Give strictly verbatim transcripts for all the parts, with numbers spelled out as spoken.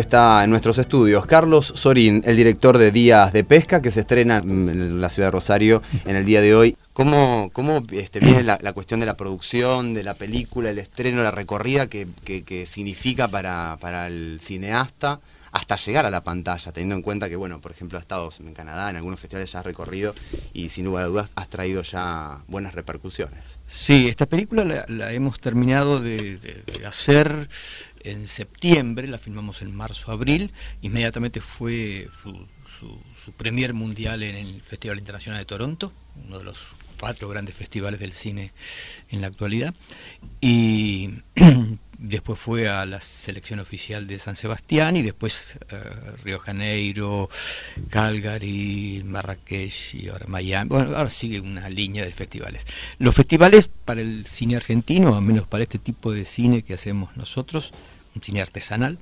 Está en nuestros estudios Carlos Sorín, el director de Días de Pesca, que se estrena en la ciudad de Rosario en el día de hoy. ¿Cómo, cómo este, viene la, la cuestión de la producción, de la película, el estreno, la recorrida que, que, que significa para, para el cineasta hasta llegar a la pantalla, teniendo en cuenta que, bueno, por ejemplo, has estado en Canadá, en algunos festivales ya has recorrido y sin lugar a dudas has traído ya buenas repercusiones? Sí, esta película la, la hemos terminado de, de, de hacer en septiembre, la filmamos en marzo-abril, inmediatamente fue su, su, su premier mundial en el Festival Internacional de Toronto, uno de los cuatro grandes festivales del cine en la actualidad, y después fue a la selección oficial de San Sebastián y después uh, Río Janeiro, Calgary, Marrakech y ahora Miami. Bueno, ahora sigue una línea de festivales. Los festivales para el cine argentino, al menos para este tipo de cine que hacemos nosotros, un cine artesanal,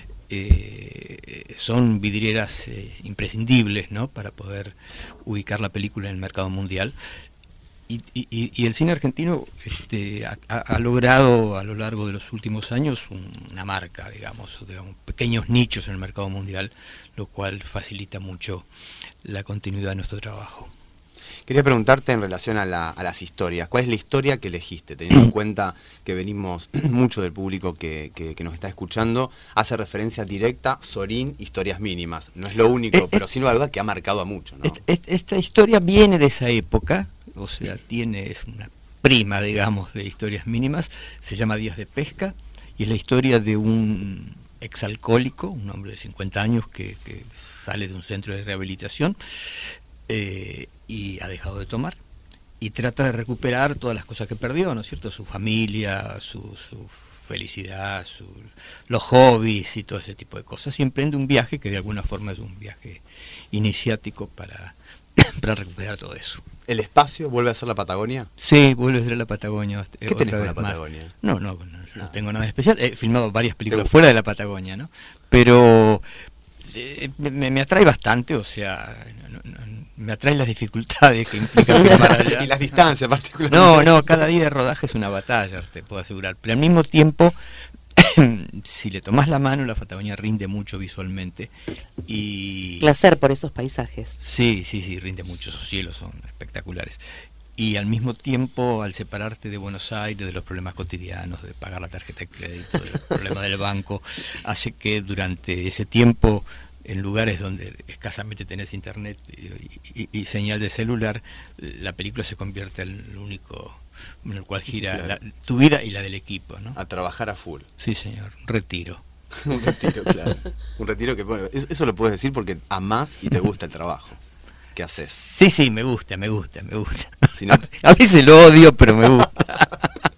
eh, son vidrieras eh, imprescindibles, ¿no?, para poder ubicar la película en el mercado mundial. Y, y, y el cine argentino este, ha, ha logrado a lo largo de los últimos años una marca, digamos, digamos, pequeños nichos en el mercado mundial, lo cual facilita mucho la continuidad de nuestro trabajo. Quería preguntarte en relación a, la, a las historias, ¿cuál es la historia que elegiste? Teniendo en cuenta que venimos mucho del público que, que, que nos está escuchando, hace referencia directa, Sorín, historias mínimas. No es lo único, eh, pero sin duda que ha marcado a mucho, ¿no? Esta, esta historia viene de esa época, o sea, tiene, es una prima, digamos, de historias mínimas, se llama Días de Pesca, y es la historia de un exalcohólico, un hombre de cincuenta años que, que sale de un centro de rehabilitación, eh, y ha dejado de tomar y trata de recuperar todas las cosas que perdió, ¿no es cierto? Su familia, su, su felicidad, su, los hobbies y todo ese tipo de cosas, y emprende un viaje que de alguna forma es un viaje iniciático para, para recuperar todo eso. ¿El espacio vuelve a ser la Patagonia? Sí, vuelve a ser la Patagonia. ¿Qué otra tenés vez con la más. Patagonia? No, no, no, no, no tengo nada especial. He filmado varias películas fuera de la Patagonia, ¿no? Pero eh, me, me atrae bastante, o sea, no, no, me atraen las dificultades que implica filmar allá. Y las distancias particularmente. No, no, cada día de rodaje es una batalla, te puedo asegurar. Pero al mismo tiempo, si le tomás la mano, la Patagonia rinde mucho visualmente. Y placer por esos paisajes. Sí, sí, sí, rinde mucho, esos cielos son espectaculares. Y al mismo tiempo, al separarte de Buenos Aires, de los problemas cotidianos, de pagar la tarjeta de crédito, de los problemas del banco, hace que durante ese tiempo, en lugares donde escasamente tenés internet y, y, y señal de celular, la película se convierte en el único en el cual gira claro. la, tu vida y la del equipo, ¿no? A trabajar a full. Sí, señor, retiro. Un retiro, claro. Un retiro que, bueno, eso lo puedes decir porque amás y te gusta el trabajo que haces. Sí, sí, me gusta, me gusta, me gusta. Si no... A veces lo odio, pero me gusta.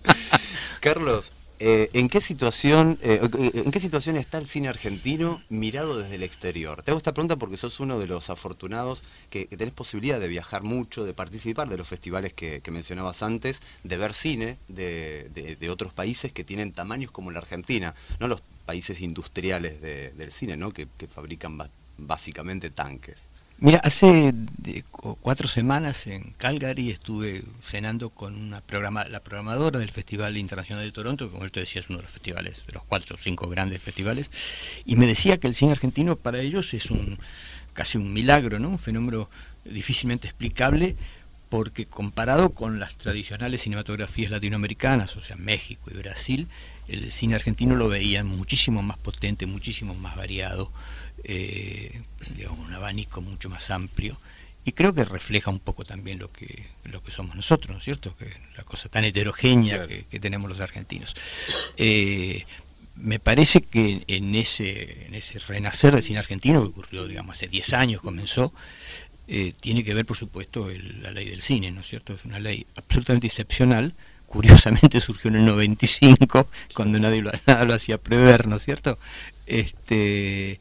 Carlos, Eh, ¿en qué situación eh, en qué situación está el cine argentino mirado desde el exterior? Te hago esta pregunta porque sos uno de los afortunados que, que tenés posibilidad de viajar mucho, de participar de los festivales que, que mencionabas antes, de ver cine de, de, de otros países que tienen tamaños como la Argentina, no los países industriales de, del cine, ¿no? que, que fabrican básicamente tanques. Mira, hace de, cuatro semanas en Calgary estuve cenando con una programa, la programadora del Festival Internacional de Toronto, que como él te decía es uno de los festivales, de los cuatro o cinco grandes festivales, y me decía que el cine argentino para ellos es un casi un milagro, ¿no? Un fenómeno difícilmente explicable, porque comparado con las tradicionales cinematografías latinoamericanas, o sea, México y Brasil, el cine argentino lo veían muchísimo más potente, muchísimo más variado, eh, digamos, un abanico mucho más amplio, y creo que refleja un poco también lo que lo que somos nosotros, ¿no es cierto? Que la cosa tan heterogénea claro. que, que tenemos los argentinos. Eh, me parece que en ese en ese renacer del cine argentino, que ocurrió, digamos, hace diez años comenzó, eh, tiene que ver, por supuesto, el, la ley del cine, ¿no es cierto? Es una ley absolutamente excepcional. Curiosamente surgió en el noventa y cinco, cuando nadie lo, nada lo hacía prever, ¿no es cierto? Este,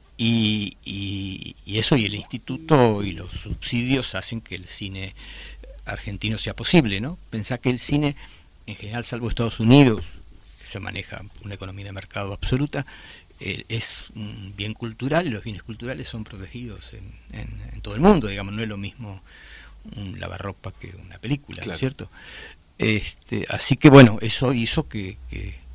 y, y, y eso y el instituto y los subsidios hacen que el cine argentino sea posible, ¿no? Pensá que el cine, en general, salvo Estados Unidos, que se maneja una economía de mercado absoluta, eh, es un bien cultural, y los bienes culturales son protegidos en, en, en todo el mundo, digamos, no es lo mismo un lavarropa que una película, claro. ¿no es cierto? Este, así que bueno, eso hizo que, que,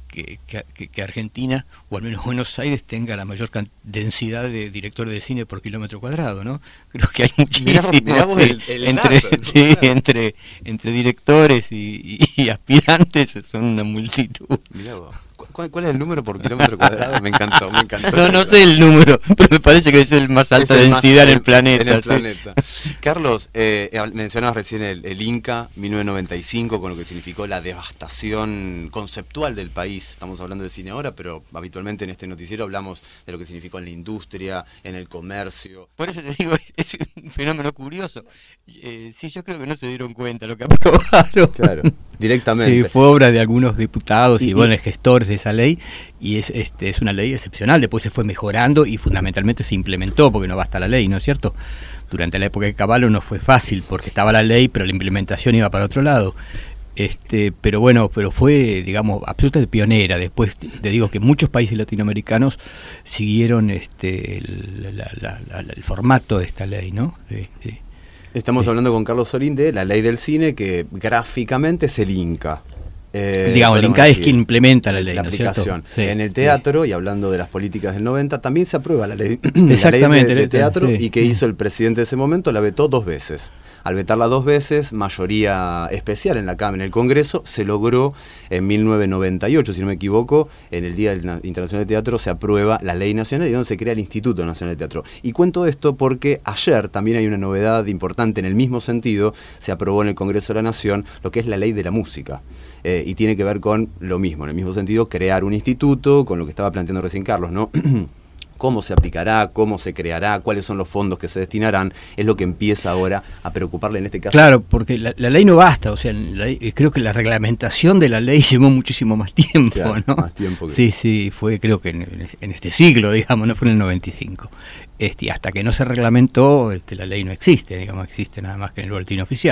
que, que, que Argentina, o al menos Buenos Aires, tenga la mayor densidad de directores de cine por kilómetro cuadrado, ¿no? Creo que hay muchísimos. Mirá, mirá sí, el, el entre, dato, sí, entre, entre directores y, y, y aspirantes son una multitud. Mirá vos. ¿Cuál, ¿Cuál es el número por kilómetro cuadrado? Me encantó, me encantó. No, no sé el número, pero me parece que es el más alta el densidad más, en el planeta. En el ¿sí? planeta. Carlos, eh, mencionabas recién el, el Inca, mil novecientos noventa y cinco, con lo que significó la devastación conceptual del país. Estamos hablando de cine ahora, pero habitualmente en este noticiero hablamos de lo que significó en la industria, en el comercio. Por eso te digo, es, es un fenómeno curioso. Eh, sí, yo creo que no se dieron cuenta lo que aprobaron. Claro, directamente. Sí, fue obra de algunos diputados y, y bueno, gestores de esa ley, y es este es una ley excepcional. Después se fue mejorando y fundamentalmente se implementó, porque no basta la ley, ¿no es cierto? Durante la época de Cavallo no fue fácil, porque estaba la ley, pero la implementación iba para otro lado. Este, pero bueno, pero fue, digamos, absolutamente pionera. Después te digo que muchos países latinoamericanos siguieron este el, la, la, la, el formato de esta ley, ¿no? Sí, sí. Estamos sí. hablando con Carlos Sorín de la ley del cine, que gráficamente es el Inca. Eh, Digamos, el Inca es quien implementa la ley, la ¿no aplicación. Sí, en el teatro, sí. Y hablando de las políticas del noventa, también se aprueba la ley, Exactamente, la ley de, de teatro, sí. Y que hizo el presidente de ese momento, la vetó dos veces. Al vetarla dos veces, mayoría especial en la Cámara, en el Congreso, se logró en mil novecientos noventa y ocho, si no me equivoco, en el Día Internacional de Teatro se aprueba la ley nacional y donde se crea el Instituto Nacional de Teatro. Y cuento esto porque ayer también hay una novedad importante en el mismo sentido, se aprobó en el Congreso de la Nación lo que es la ley de la música. Eh, y tiene que ver con lo mismo, en el mismo sentido, crear un instituto, con lo que estaba planteando recién Carlos, ¿no? Cómo se aplicará, cómo se creará, cuáles son los fondos que se destinarán, es lo que empieza ahora a preocuparle en este caso. Claro, porque la, la ley no basta, o sea, la, creo que la reglamentación de la ley llevó muchísimo más tiempo, claro, ¿no? Más tiempo que... Sí, sí, fue creo que en, en este siglo, digamos, no fue en el noventa y cinco. Este, hasta que no se reglamentó, este, la ley no existe, digamos, existe nada más que en el boletín oficial.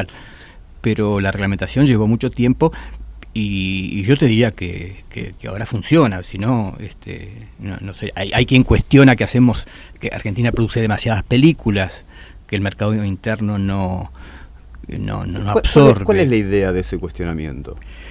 Pero la reglamentación llevó mucho tiempo. Y, y yo te diría que, que, que ahora funciona, si no, este, no, no sé, hay, hay quien cuestiona que hacemos, que Argentina produce demasiadas películas, que el mercado interno no, no, no, no absorbe. ¿Cuál, ¿Cuál es la idea de ese cuestionamiento?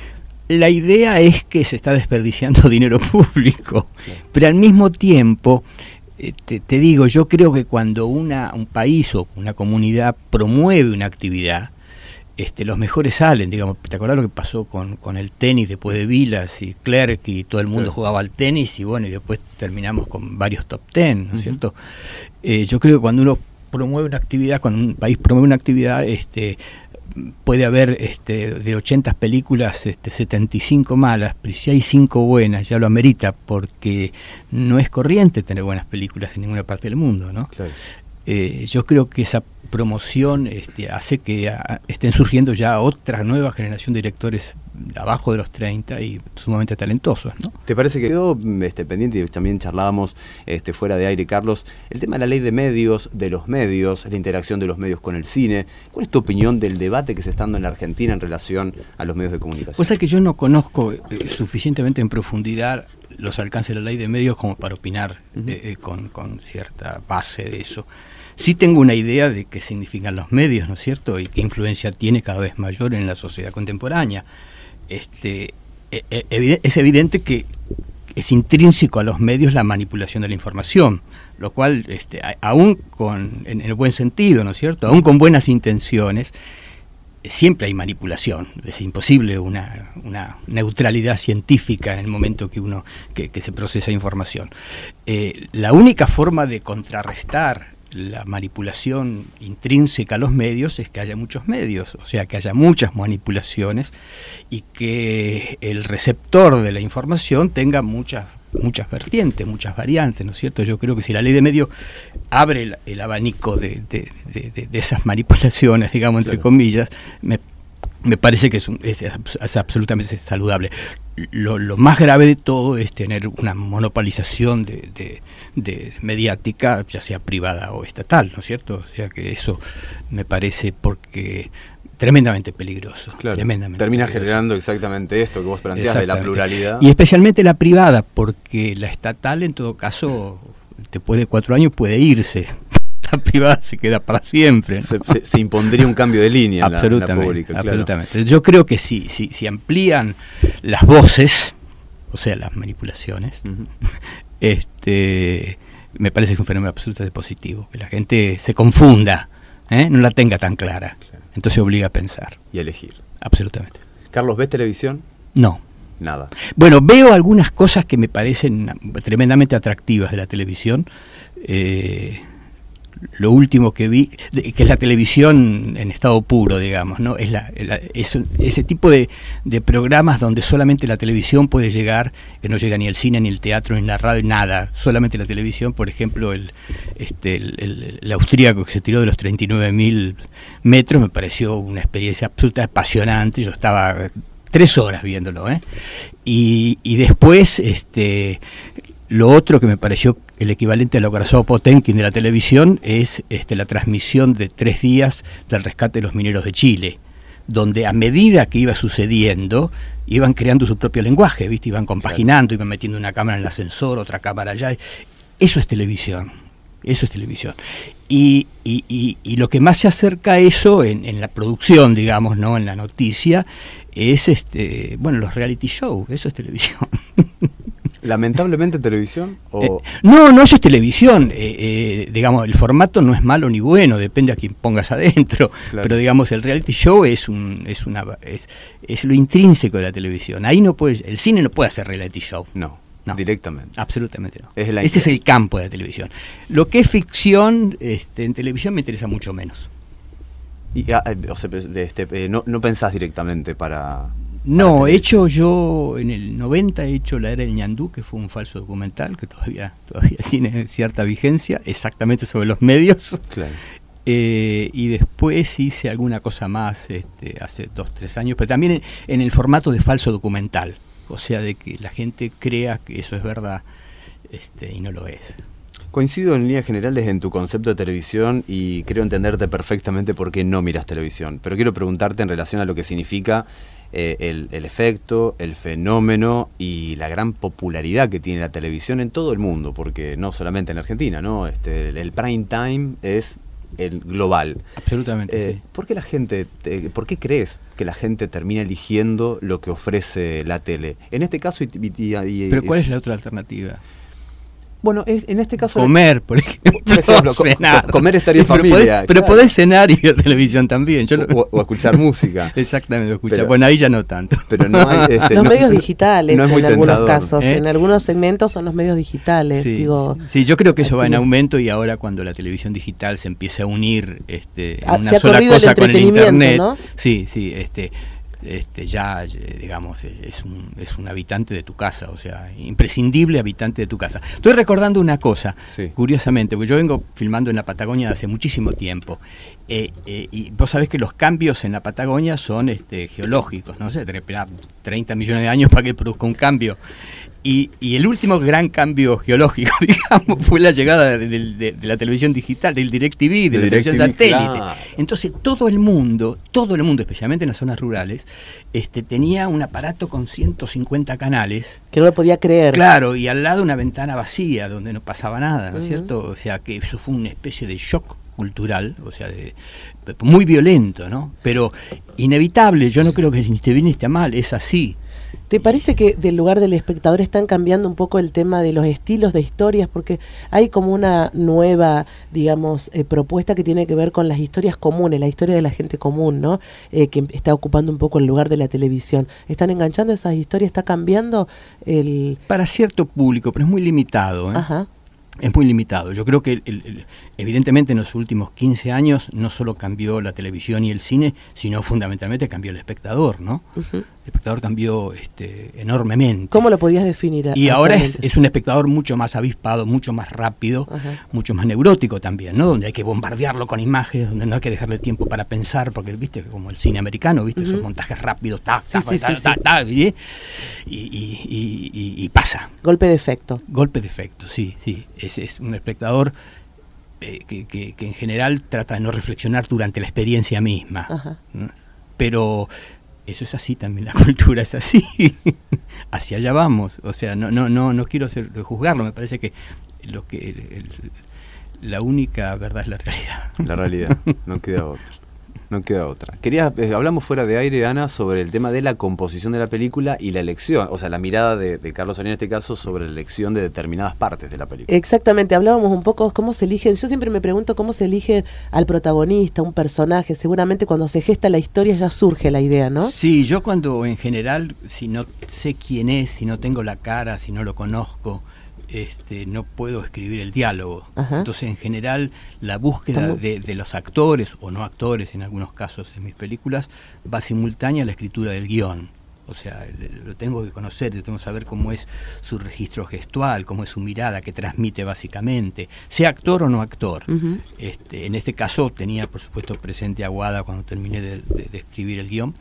La idea es que se está desperdiciando dinero público, pero al mismo tiempo, eh, te, te digo, yo creo que cuando una, un país o una comunidad promueve una actividad, Este, los mejores salen, digamos. ¿Te acordás lo que pasó con, con el tenis después de Vilas y Clerc y todo el mundo sí. jugaba al tenis y bueno, y después terminamos con varios top ten, ¿no es uh-huh. cierto? Eh, yo creo que cuando uno promueve una actividad, cuando un país promueve una actividad, este, puede haber este, de ochenta películas, este, setenta y cinco malas, pero si hay cinco buenas, ya lo amerita, porque no es corriente tener buenas películas en ninguna parte del mundo, ¿no? Claro. Eh, yo creo que esa promoción este, hace que a, estén surgiendo ya otra nueva generación de directores abajo de los treinta y sumamente talentosos, ¿no? ¿Te parece que quedó este, pendiente, y también charlábamos este, fuera de aire, Carlos, el tema de la ley de medios, de los medios, la interacción de los medios con el cine? ¿Cuál es tu opinión del debate que se está dando en la Argentina en relación a los medios de comunicación? Pues es que yo no conozco eh, suficientemente en profundidad los alcances de la ley de medios como para opinar uh-huh. eh, con, con cierta base de eso. Sí tengo una idea de qué significan los medios, ¿no es cierto? Y qué influencia tiene cada vez mayor en la sociedad contemporánea. Este, es evidente que es intrínseco a los medios la manipulación de la información, lo cual, este, aún con, en el buen sentido, ¿no es cierto? Aún con buenas intenciones, siempre hay manipulación. Es imposible una, una neutralidad científica en el momento que uno que, que se procesa información. Eh, la única forma de contrarrestar la manipulación intrínseca a los medios es que haya muchos medios, o sea, que haya muchas manipulaciones y que el receptor de la información tenga muchas muchas vertientes, muchas variantes, ¿no es cierto? Yo creo que si la ley de medios abre el, el abanico de, de, de, de, de esas manipulaciones, digamos, entre claro. comillas, me, me parece que es, un, es, es absolutamente saludable. Lo, lo más grave de todo es tener una monopolización de, de, de mediática, ya sea privada o estatal, ¿no es cierto? O sea que eso me parece porque tremendamente peligroso. Claro, tremendamente termina peligroso. Generando exactamente esto que vos planteás de la pluralidad. Y especialmente la privada, porque la estatal en todo caso, después de cuatro años puede irse. La privada se queda para siempre, ¿no? se, se, se impondría un cambio de línea en la, en la pública. Absolutamente. Claro. Yo creo que si, si, si amplían las voces, o sea, las manipulaciones, uh-huh. este, me parece que es un fenómeno absolutamente positivo, que la gente se confunda, ¿eh? No la tenga tan clara, claro. Entonces obliga a pensar. Y a elegir. Absolutamente. Carlos, ¿ves televisión? No. Nada. Bueno, veo algunas cosas que me parecen tremendamente atractivas de la televisión. Eh, lo último que vi, que es la televisión en estado puro, digamos, ¿no? Es, la, la, es ese tipo de, de programas donde solamente la televisión puede llegar, que no llega ni el cine, ni el teatro, ni la radio, nada, solamente la televisión. Por ejemplo, el, este, el, el, el austríaco que se tiró de los treinta y nueve mil metros me pareció una experiencia absolutamente apasionante. Yo estaba tres horas viéndolo, ¿eh? Y, y después, este, lo otro que me pareció el equivalente a lo que pasó Potemkin de la televisión es este, la transmisión de tres días del rescate de los mineros de Chile, donde a medida que iba sucediendo, iban creando su propio lenguaje, ¿viste? Iban compaginando, claro. Iban metiendo una cámara en el ascensor, otra cámara allá. Eso es televisión, eso es televisión. Y, y, y, y lo que más se acerca a eso en, en la producción, digamos, ¿no? En la noticia, es este, bueno, los reality shows, eso es televisión. ¿Lamentablemente televisión? O... Eh, no, no, eso es televisión. Eh, eh, digamos, el formato no es malo ni bueno, depende a quién pongas adentro. Claro. Pero digamos, el reality show es un, es una, es, es lo intrínseco de la televisión. Ahí no puede, el cine no puede hacer reality show. No, no, directamente. Absolutamente no. Es la Ese es el campo de la televisión. Lo que es ficción, este, en televisión me interesa mucho menos. Y, ah, o sea, este, eh, no, no pensás directamente para... No, he hecho yo, en el noventa he hecho La Era del Ñandú, que fue un falso documental, que todavía todavía tiene cierta vigencia, exactamente sobre los medios. Claro. Eh, y después hice alguna cosa más este, hace dos, tres años, pero también en, en el formato de falso documental, o sea, de que la gente crea que eso es verdad este, y no lo es. Coincido en líneas generales en tu concepto de televisión y creo entenderte perfectamente por qué no miras televisión, pero quiero preguntarte en relación a lo que significa eh, el, el efecto, el fenómeno y la gran popularidad que tiene la televisión en todo el mundo, porque no solamente en Argentina, ¿no? Este, el, el prime time es el global. Absolutamente. Eh, sí. ¿Por qué la gente, te, por qué crees que la gente termina eligiendo lo que ofrece la tele? En este caso, y, y, y, ¿Pero cuál es, es la otra alternativa? Bueno, en este caso... Comer, por ejemplo. Por ejemplo, cenar. Comer, estar en pero familia. Podés, claro. Pero podés cenar y ver televisión también. Yo no... o, o escuchar música. Exactamente, escuchar. Pero, bueno, ahí ya no tanto. Pero no hay, este, los no, medios digitales, no en algunos tentador. casos. ¿Eh? En algunos segmentos son los medios digitales. Sí, digo, sí, yo creo que eso va en aumento y ahora cuando la televisión digital se empieza a unir este, en ah, una se ha sola cosa el con el internet. ¿No? Sí, sí, este... Este, ya, digamos, es un, es un habitante de tu casa, o sea, imprescindible habitante de tu casa. Estoy recordando una cosa, sí. Curiosamente, porque yo vengo filmando en la Patagonia hace muchísimo tiempo, eh, eh, y vos sabés que los cambios en la Patagonia son este, geológicos, no sé, te esperar treinta millones de años para que produzca un cambio. Y, y el último gran cambio geológico, digamos, fue la llegada de, de, de, de la televisión digital, del DirecTV, de, de la televisión satélite. Claro. Entonces todo el mundo, todo el mundo, especialmente en las zonas rurales, este, tenía un aparato con ciento cincuenta canales. Que no lo podía creer. Claro, y al lado una ventana vacía donde no pasaba nada, ¿no es uh-huh. cierto? O sea, que eso fue una especie de shock cultural, o sea, de, de, muy violento, ¿no? Pero inevitable, yo no creo que ni esté bien ni esté mal, es así. ¿Te parece que del lugar del espectador están cambiando un poco el tema de los estilos de historias? Porque hay como una nueva, digamos, eh, propuesta que tiene que ver con las historias comunes, la historia de la gente común, ¿no? Eh, que está ocupando un poco el lugar de la televisión. ¿Están enganchando esas historias? ¿Está cambiando el...? Para cierto público, pero es muy limitado, ¿eh? Ajá. Es muy limitado. Yo creo que el, el, evidentemente en los últimos quince años no solo cambió la televisión y el cine, sino fundamentalmente cambió el espectador, ¿no? Uh-huh. El espectador cambió este, enormemente. ¿Cómo lo podías definir? Y ahora es, es un espectador mucho más avispado, mucho más rápido, uh-huh. mucho más neurótico también, ¿no? Donde hay que bombardearlo con imágenes, donde no hay que dejarle tiempo para pensar, porque viste como el cine americano, viste uh-huh. esos montajes rápidos, ta, sí, ta, sí, ta, sí, ta, sí. ta, y, y, y, y, y pasa. Golpe de efecto. Golpe de efecto, sí, sí. Es, es un espectador eh, que, que, que en general trata de no reflexionar durante la experiencia misma, ¿no? Pero eso es así también, la cultura es así. Hacia allá vamos. O sea, no no no no quiero ser, juzgarlo, me parece que lo que el, el, la única verdad es la realidad. La realidad, no queda otra. No queda otra. Quería, eh, hablamos fuera de aire, Ana, sobre el tema de la composición de la película y la elección, o sea, la mirada de, de Carlos Sorín en este caso sobre la elección de determinadas partes de la película. Exactamente, hablábamos un poco cómo se eligen, yo siempre me pregunto cómo se elige al protagonista, un personaje, seguramente cuando se gesta la historia ya surge la idea, ¿no? Sí, yo cuando en general, si no sé quién es, si no tengo la cara, si no lo conozco, Este, no puedo escribir el diálogo. Ajá. Entonces, en general, la búsqueda de, de los actores, o no actores en algunos casos en mis películas, va simultánea a la escritura del guión. O sea, lo tengo que conocer, tengo que saber cómo es su registro gestual, cómo es su mirada, qué transmite básicamente, sea actor o no actor. Uh-huh. Este, en este caso tenía, por supuesto, presente a Aguada cuando terminé de, de, de escribir el guión.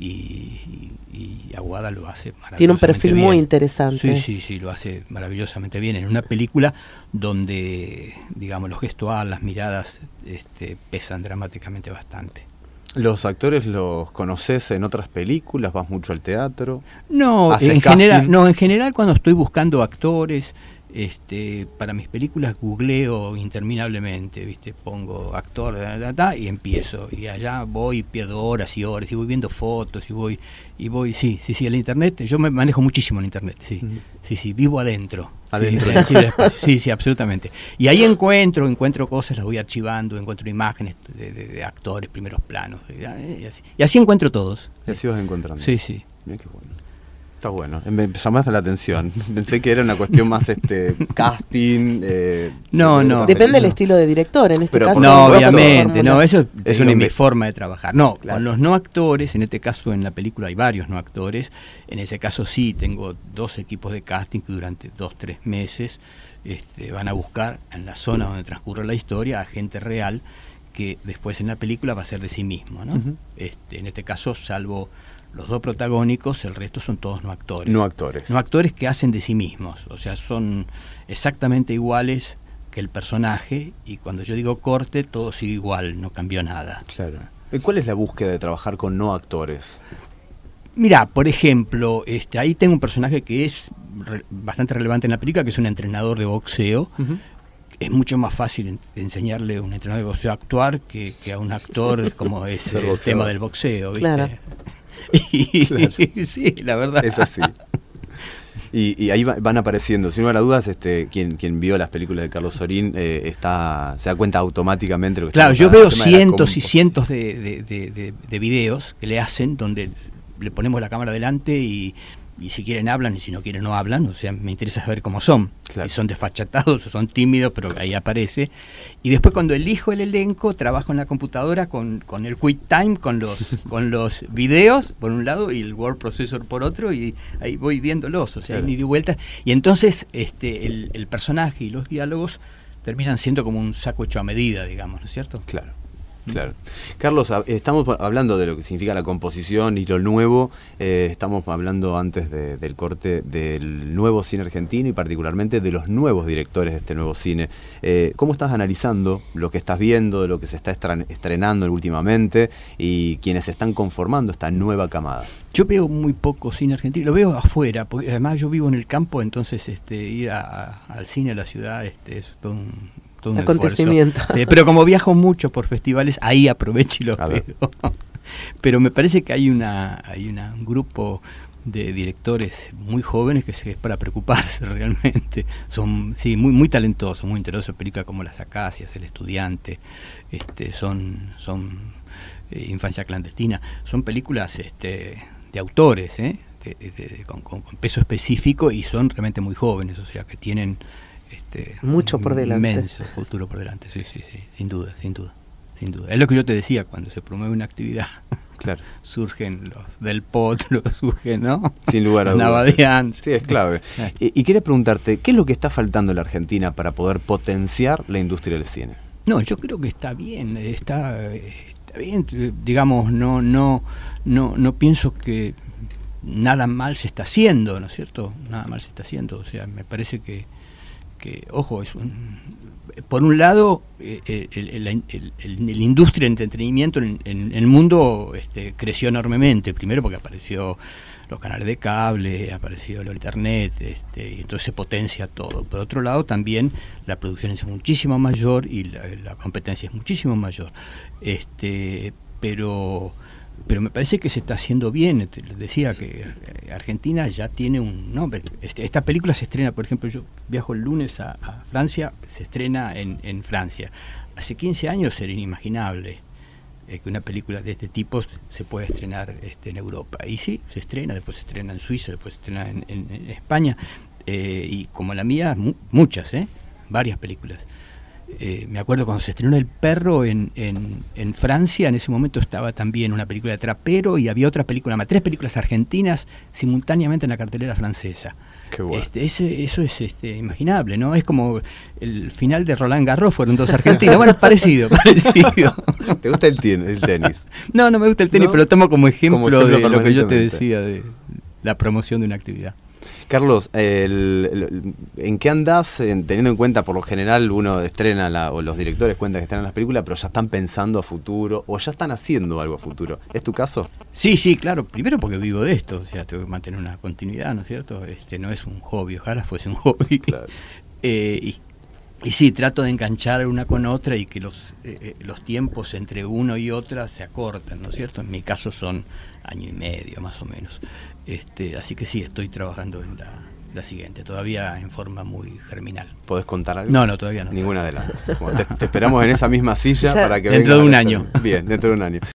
Y, y, y Aguada lo hace maravillosamente bien. Tiene un perfil bien. Muy interesante. Sí, sí, sí, lo hace maravillosamente bien. En una película donde, digamos, lo gestual, las miradas este, pesan dramáticamente bastante. ¿Los actores los conoces en otras películas? ¿Vas mucho al teatro? No, en general, no, en general cuando estoy buscando actores, este, para mis películas googleo interminablemente, ¿viste? Pongo actor da, da, da, y empiezo, y allá voy y pierdo horas y horas, y voy viendo fotos, y voy, y voy, sí, sí, sí, el internet, yo me manejo muchísimo en internet, sí, uh-huh. sí, sí, vivo adentro. Adentro. Sí, sí, sí, sí, absolutamente. Y ahí encuentro, encuentro cosas, las voy archivando, encuentro imágenes de, de, de actores, primeros planos, y así, y así encuentro todos. Y así vas encontrando. Sí, sí. Mira qué bueno. Está bueno, me llamaste la atención. Pensé que era una cuestión más este casting. Eh, no, no. Depende del estilo de director, en este Pero, caso. No, obviamente, no, eso es una mi inve- forma de trabajar. No, claro. Con los no actores, en este caso en la película hay varios no actores. En ese caso sí, tengo dos equipos de casting que durante dos, tres meses este, van a buscar en la zona donde transcurre la historia a gente real que después en la película va a ser de sí mismo, ¿no? Uh-huh. Este, en este caso, salvo los dos protagónicos, el resto son todos no actores. No actores. No actores que hacen de sí mismos, o sea, son exactamente iguales que el personaje, y cuando yo digo corte, todo sigue igual, no cambió nada. Claro. ¿Cuál es la búsqueda de trabajar con no actores? Mirá, por ejemplo, este, ahí tengo un personaje que es re- bastante relevante en la película, que es un entrenador de boxeo. Uh-huh. Es mucho más fácil en, enseñarle a un entrenador de boxeo a actuar que, que a un actor como es el boxeador. Tema del boxeo, ¿viste? Claro. Y, claro. Sí, la verdad. Es así. Y, y ahí va, van apareciendo, sin lugar a dudas, este, quien, quien vio las películas de Carlos Sorín eh, está, se da cuenta automáticamente. Lo que claro, está yo veo cientos comp- y cientos de, de, de, de, de videos que le hacen donde le ponemos la cámara delante y, y si quieren hablan y si no quieren no hablan, o sea, me interesa saber cómo son, claro. Si son desfachatados o son tímidos, pero ahí aparece. Y después cuando elijo el elenco, trabajo en la computadora con, con el QuickTime, con los, con los videos por un lado y el Word Processor por otro, y ahí voy viéndolos, o sea, claro. Ni de vuelta. Y entonces este el, el personaje y los diálogos terminan siendo como un saco hecho a medida, digamos, ¿no es cierto? Claro. Claro. Carlos, estamos hablando de lo que significa la composición y lo nuevo, eh, estamos hablando antes de, del corte del nuevo cine argentino y particularmente de los nuevos directores de este nuevo cine. Eh, ¿Cómo estás analizando lo que estás viendo, de lo que se está estrenando últimamente y quienes están conformando esta nueva camada? Yo veo muy poco cine argentino, lo veo afuera, porque además yo vivo en el campo, entonces este, ir a, a, al cine a la ciudad este, es todo un... todo un acontecimiento. Eh, pero como viajo mucho por festivales, ahí aprovecho y los veo. Pero me parece que hay una hay una, un grupo de directores muy jóvenes que es para preocuparse realmente. Son sí muy muy talentosos, muy talentosos. Películas como Las Acacias, El Estudiante, este, son son eh, Infancia Clandestina, son películas este, de autores, ¿eh? de, de, de, con, con, con peso específico y son realmente muy jóvenes, o sea que tienen Este, mucho por delante, inmenso futuro por delante, sí, sí, sí, sin duda, sin duda, sin duda. Es lo que yo te decía, cuando se promueve una actividad, claro. surgen los del Potro, surgen, ¿no? Sin lugar a dudas. Navadian. Sí, es clave. y, y quería preguntarte, ¿qué es lo que está faltando en la Argentina para poder potenciar la industria del cine? No, yo creo que está bien, está, está bien, digamos, no, no, no, no pienso que nada mal se está haciendo, ¿no es cierto? Nada mal se está haciendo, o sea, me parece que que, ojo, es un, por un lado, eh, el, el, el, el, el industria del entretenimiento en, en, en el mundo este, creció enormemente, primero porque apareció los canales de cable, apareció el internet, este, y entonces se potencia todo. Por otro lado, también la producción es muchísimo mayor y la, la competencia es muchísimo mayor. Este, pero pero me parece que se está haciendo bien. Te decía que Argentina ya tiene un nombre. Este, esta película se estrena, por ejemplo, yo viajo el lunes a, a Francia, se estrena en, en Francia. Hace quince años era inimaginable eh, que una película de este tipo se pueda estrenar este, en Europa. Y sí, se estrena, después se estrena en Suiza, después se estrena en, en, en España. Eh, y como la mía, mu muchas, ¿eh? varias películas. Eh, me acuerdo cuando se estrenó El Perro en, en, en Francia, en ese momento estaba también una película de Trapero y había otra película, tres películas argentinas simultáneamente en la cartelera francesa. Qué bueno. Este, ese, eso es este, imaginable, ¿no? Es como el final de Roland Garros, fueron dos argentinos. Bueno, parecido, parecido. ¿Te gusta el, el tenis? No, no me gusta el tenis, ¿no? Pero lo tomo como ejemplo, como ejemplo de lo que yo te decía, de la promoción de una actividad. Carlos, el, el, ¿en qué andás? En, teniendo en cuenta, por lo general, uno estrena, la, o los directores cuentan que estrenan las películas, pero ya están pensando a futuro, o ya están haciendo algo a futuro. ¿Es tu caso? Sí, sí, claro. Primero porque vivo de esto, o sea, tengo que mantener una continuidad, ¿no es cierto? Este, no es un hobby, ojalá fuese un hobby. Claro. Eh, y, y sí, trato de enganchar una con otra y que los, eh, los tiempos entre uno y otra se acortan, ¿no es cierto? En mi caso son año y medio, más o menos. Este, así que sí, estoy trabajando en la, la siguiente, todavía en forma muy germinal. ¿Podés contar algo? No, no, todavía no. Ningún adelanto. Bueno, te, te esperamos en esa misma silla ya, para que dentro venga de un año. Bien, dentro de un año.